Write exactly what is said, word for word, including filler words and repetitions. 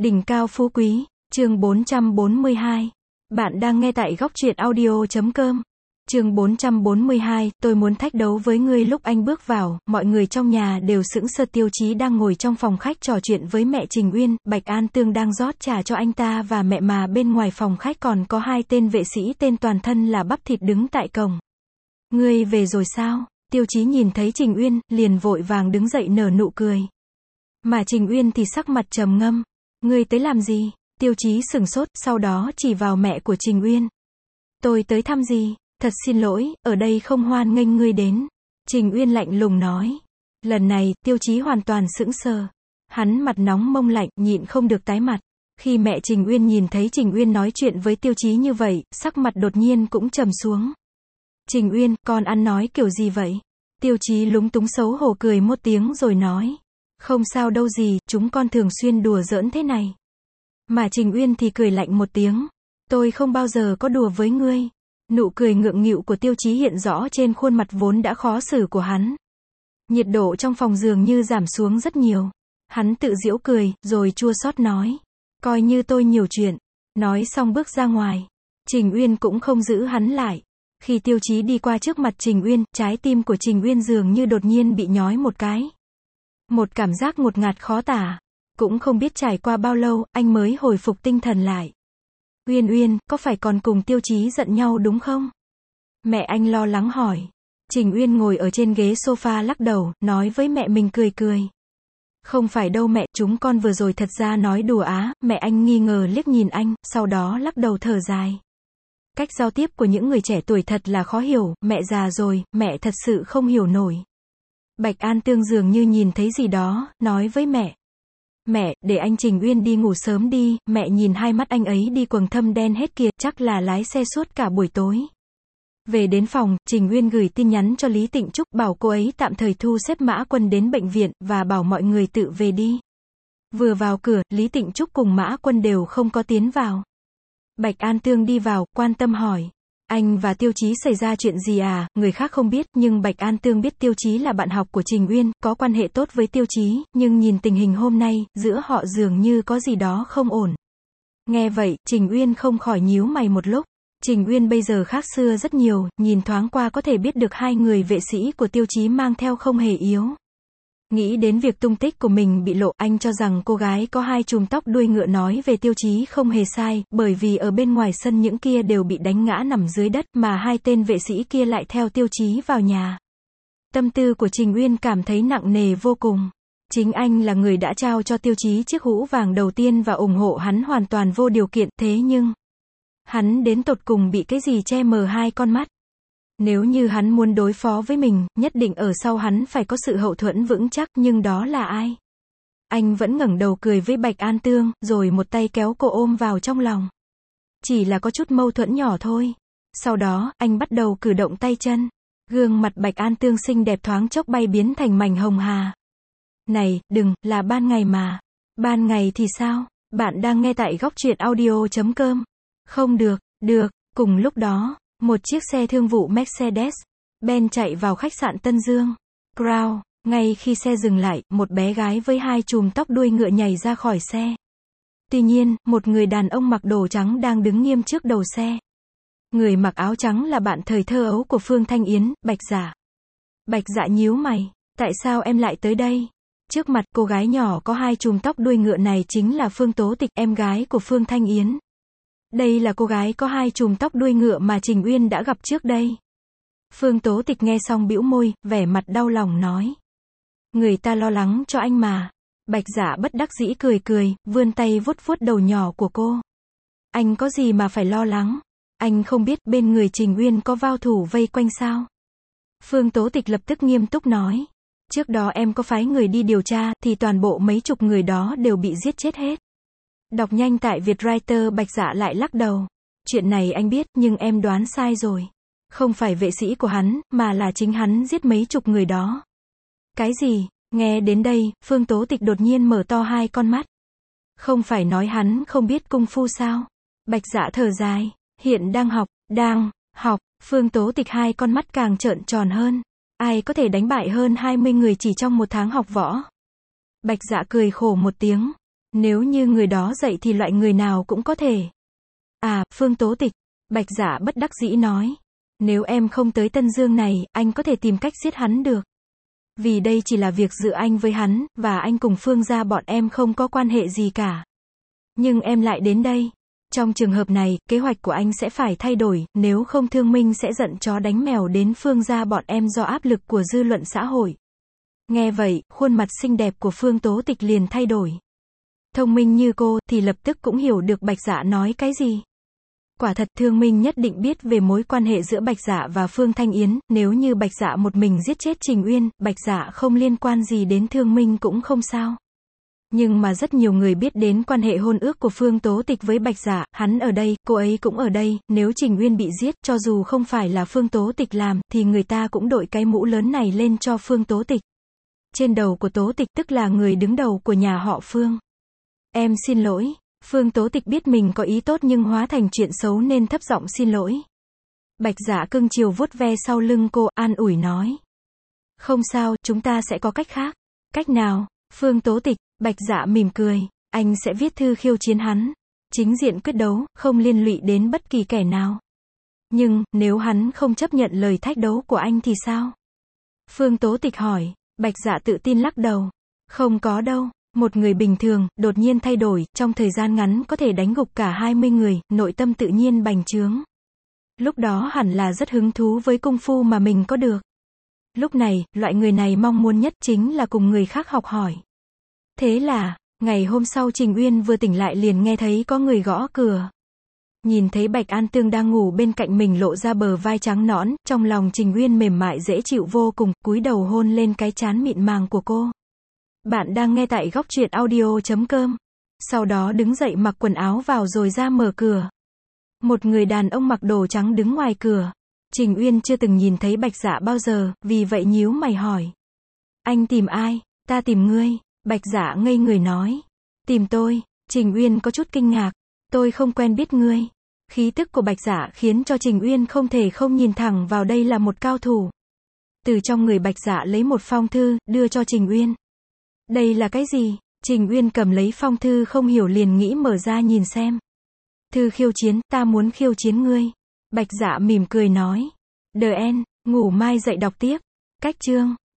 Đỉnh cao phú quý, chương bốn trăm bốn mươi hai. Bạn đang nghe tại góc truyện audio chấm com. Chương bốn trăm bốn mươi hai, tôi muốn thách đấu với ngươi. Lúc anh bước vào, mọi người trong nhà đều sững sờ. Tiêu Chí đang ngồi trong phòng khách trò chuyện với mẹ Trình Uyên, Bạch An Tương đang rót trà cho anh ta và mẹ, mà bên ngoài phòng khách còn có hai tên vệ sĩ tên toàn thân là bắp thịt đứng tại cổng. Ngươi về rồi sao? Tiêu Chí nhìn thấy Trình Uyên, liền vội vàng đứng dậy nở nụ cười. Mà Trình Uyên thì sắc mặt trầm ngâm. Ngươi tới làm gì? Tiêu Chí sửng sốt, sau đó chỉ vào mẹ của Trình Uyên. Tôi tới thăm gì? Thật xin lỗi, ở đây không hoan nghênh ngươi đến. Trình Uyên lạnh lùng nói. Lần này, Tiêu Chí hoàn toàn sững sờ. Hắn mặt nóng mông lạnh, nhịn không được tái mặt. Khi mẹ Trình Uyên nhìn thấy Trình Uyên nói chuyện với Tiêu Chí như vậy, sắc mặt đột nhiên cũng trầm xuống. Trình Uyên, con ăn nói kiểu gì vậy? Tiêu Chí lúng túng xấu hổ cười một tiếng rồi nói. Không sao đâu gì, chúng con thường xuyên đùa giỡn thế này. Mà Trình Uyên thì cười lạnh một tiếng. Tôi không bao giờ có đùa với ngươi. Nụ cười ngượng nghịu của Tiêu Chí hiện rõ trên khuôn mặt vốn đã khó xử của hắn. Nhiệt độ trong phòng dường như giảm xuống rất nhiều. Hắn tự giễu cười, rồi chua xót nói. Coi như tôi nhiều chuyện. Nói xong bước ra ngoài. Trình Uyên cũng không giữ hắn lại. Khi Tiêu Chí đi qua trước mặt Trình Uyên, trái tim của Trình Uyên dường như đột nhiên bị nhói một cái. Một cảm giác ngột ngạt khó tả. Cũng không biết trải qua bao lâu, anh mới hồi phục tinh thần lại. Uyên Uyên, có phải còn cùng Tiêu Chí giận nhau đúng không? Mẹ anh lo lắng hỏi. Trình Uyên ngồi ở trên ghế sofa lắc đầu, nói với mẹ mình cười cười. Không phải đâu mẹ, chúng con vừa rồi thật ra nói đùa á. Mẹ anh nghi ngờ liếc nhìn anh, sau đó lắc đầu thở dài. Cách giao tiếp của những người trẻ tuổi thật là khó hiểu, mẹ già rồi, mẹ thật sự không hiểu nổi. Bạch An Tương dường như nhìn thấy gì đó, nói với mẹ. Mẹ, để anh Trình Uyên đi ngủ sớm đi. Mẹ nhìn hai mắt anh ấy đi quầng thâm đen hết kìa, chắc là lái xe suốt cả buổi tối. Về đến phòng, Trình Uyên gửi tin nhắn cho Lý Tịnh Trúc, bảo cô ấy tạm thời thu xếp Mã Quân đến bệnh viện, và bảo mọi người tự về đi. Vừa vào cửa, Lý Tịnh Trúc cùng Mã Quân đều không có tiến vào. Bạch An Tương đi vào, quan tâm hỏi. Anh và Tiêu Chí xảy ra chuyện gì à? Người khác không biết, nhưng Bạch An Tương biết Tiêu Chí là bạn học của Trình Uyên, có quan hệ tốt với Tiêu Chí, nhưng nhìn tình hình hôm nay, giữa họ dường như có gì đó không ổn. Nghe vậy, Trình Uyên không khỏi nhíu mày một lúc. Trình Uyên bây giờ khác xưa rất nhiều, nhìn thoáng qua có thể biết được hai người vệ sĩ của Tiêu Chí mang theo không hề yếu. Nghĩ đến việc tung tích của mình bị lộ, anh cho rằng cô gái có hai chùm tóc đuôi ngựa nói về Tiêu Chí không hề sai, bởi vì ở bên ngoài sân những kia đều bị đánh ngã nằm dưới đất, mà hai tên vệ sĩ kia lại theo Tiêu Chí vào nhà. Tâm tư của Trình Uyên cảm thấy nặng nề vô cùng. Chính anh là người đã trao cho Tiêu Chí chiếc hũ vàng đầu tiên và ủng hộ hắn hoàn toàn vô điều kiện, thế nhưng hắn đến tột cùng bị cái gì che mờ hai con mắt? Nếu như hắn muốn đối phó với mình, nhất định ở sau hắn phải có sự hậu thuẫn vững chắc, nhưng đó là ai? Anh vẫn ngẩng đầu cười với Bạch An Tương, rồi một tay kéo cô ôm vào trong lòng. Chỉ là có chút mâu thuẫn nhỏ thôi. Sau đó, anh bắt đầu cử động tay chân. Gương mặt Bạch An Tương xinh đẹp thoáng chốc bay biến thành mảnh hồng hà. Này, đừng, là ban ngày mà. Ban ngày thì sao? Bạn đang nghe tại góc truyện audio chấm com. Không được, được, cùng lúc đó. Một chiếc xe thương vụ Mercedes-Benz chạy vào khách sạn Tân Dương Crown. Ngay khi xe dừng lại, một bé gái với hai chùm tóc đuôi ngựa nhảy ra khỏi xe. Tuy nhiên, một người đàn ông mặc đồ trắng đang đứng nghiêm trước đầu xe. Người mặc áo trắng là bạn thời thơ ấu của Phương Thanh Yến, Bạch Dạ. Bạch Dạ nhíu mày. Tại sao em lại tới đây? Trước mặt cô gái nhỏ có hai chùm tóc đuôi ngựa này chính là Phương Tố Tịch, em gái của Phương Thanh Yến. Đây là cô gái có hai chùm tóc đuôi ngựa mà Trình Uyên đã gặp trước đây. Phương Tố Tịch nghe xong bĩu môi, vẻ mặt đau lòng nói. Người ta lo lắng cho anh mà. Bạch Dạ bất đắc dĩ cười cười, vươn tay vuốt vuốt đầu nhỏ của cô. Anh có gì mà phải lo lắng? Anh không biết bên người Trình Uyên có vao thủ vây quanh sao? Phương Tố Tịch lập tức nghiêm túc nói. Trước đó em có phái người đi điều tra, thì toàn bộ mấy chục người đó đều bị giết chết hết. Đọc nhanh tại Vietwriter. Bạch Dạ lại lắc đầu. Chuyện này anh biết, nhưng em đoán sai rồi. Không phải vệ sĩ của hắn, mà là chính hắn giết mấy chục người đó. Cái gì? Nghe đến đây, Phương Tố Tịch đột nhiên mở to hai con mắt. Không phải nói hắn không biết cung phu sao? Bạch Dạ thở dài. Hiện đang học, đang học. Phương Tố Tịch hai con mắt càng trợn tròn hơn. Ai có thể đánh bại hơn hai mươi người chỉ trong một tháng học võ? Bạch Dạ cười khổ một tiếng. Nếu như người đó dậy thì loại người nào cũng có thể. À, Phương Tố Tịch. Bạch Dạ bất đắc dĩ nói. Nếu em không tới Tân Dương này, anh có thể tìm cách giết hắn được. Vì đây chỉ là việc giữa anh với hắn, và anh cùng Phương gia bọn em không có quan hệ gì cả. Nhưng em lại đến đây. Trong trường hợp này, kế hoạch của anh sẽ phải thay đổi, nếu không Thương Minh sẽ giận chó đánh mèo đến Phương gia bọn em do áp lực của dư luận xã hội. Nghe vậy, khuôn mặt xinh đẹp của Phương Tố Tịch liền thay đổi. Thông minh như cô, thì lập tức cũng hiểu được Bạch Dạ nói cái gì. Quả thật Thương Minh nhất định biết về mối quan hệ giữa Bạch Dạ và Phương Thanh Yến, nếu như Bạch Dạ một mình giết chết Trình Uyên, Bạch Dạ không liên quan gì đến Thương Minh cũng không sao. Nhưng mà rất nhiều người biết đến quan hệ hôn ước của Phương Tố Tịch với Bạch Dạ, hắn ở đây, cô ấy cũng ở đây, nếu Trình Uyên bị giết, cho dù không phải là Phương Tố Tịch làm, thì người ta cũng đội cái mũ lớn này lên cho Phương Tố Tịch. Trên đầu của Tố Tịch tức là người đứng đầu của nhà họ Phương. Em xin lỗi. Phương Tố Tịch biết mình có ý tốt nhưng hóa thành chuyện xấu nên thấp giọng xin lỗi. Bạch Dạ cưng chiều vuốt ve sau lưng cô, an ủi nói. Không sao, chúng ta sẽ có cách khác. Cách nào? Phương Tố Tịch. Bạch Dạ mỉm cười. Anh sẽ viết thư khiêu chiến hắn. Chính diện quyết đấu, không liên lụy đến bất kỳ kẻ nào. Nhưng, nếu hắn không chấp nhận lời thách đấu của anh thì sao? Phương Tố Tịch hỏi. Bạch Dạ tự tin lắc đầu. Không có đâu. Một người bình thường, đột nhiên thay đổi, trong thời gian ngắn có thể đánh gục cả hai mươi người, nội tâm tự nhiên bành trướng. Lúc đó hẳn là rất hứng thú với cung phu mà mình có được. Lúc này, loại người này mong muốn nhất chính là cùng người khác học hỏi. Thế là, ngày hôm sau Trình Uyên vừa tỉnh lại liền nghe thấy có người gõ cửa. Nhìn thấy Bạch An Tương đang ngủ bên cạnh mình lộ ra bờ vai trắng nõn, trong lòng Trình Uyên mềm mại dễ chịu vô cùng, cúi đầu hôn lên cái trán mịn màng của cô. Bạn đang nghe tại góc truyện audio chấm com. Sau đó đứng dậy mặc quần áo vào rồi ra mở cửa. Một người đàn ông mặc đồ trắng đứng ngoài cửa. Trình Uyên chưa từng nhìn thấy Bạch Dạ bao giờ, vì vậy nhíu mày hỏi. Anh tìm ai? Ta tìm ngươi. Bạch Dạ ngây người nói. Tìm tôi. Trình Uyên có chút kinh ngạc. Tôi không quen biết ngươi. Khí tức của Bạch Dạ khiến cho Trình Uyên không thể không nhìn thẳng vào đây là một cao thủ. Từ trong người Bạch Dạ lấy một phong thư, đưa cho Trình Uyên. Đây là cái gì? Trình Uyên cầm lấy phong thư không hiểu liền nghĩ mở ra nhìn xem. Thư khiêu chiến, ta muốn khiêu chiến ngươi. Bạch Dạ mỉm cười nói. Đờ en, ngủ mai dậy đọc tiếp. Cách chương.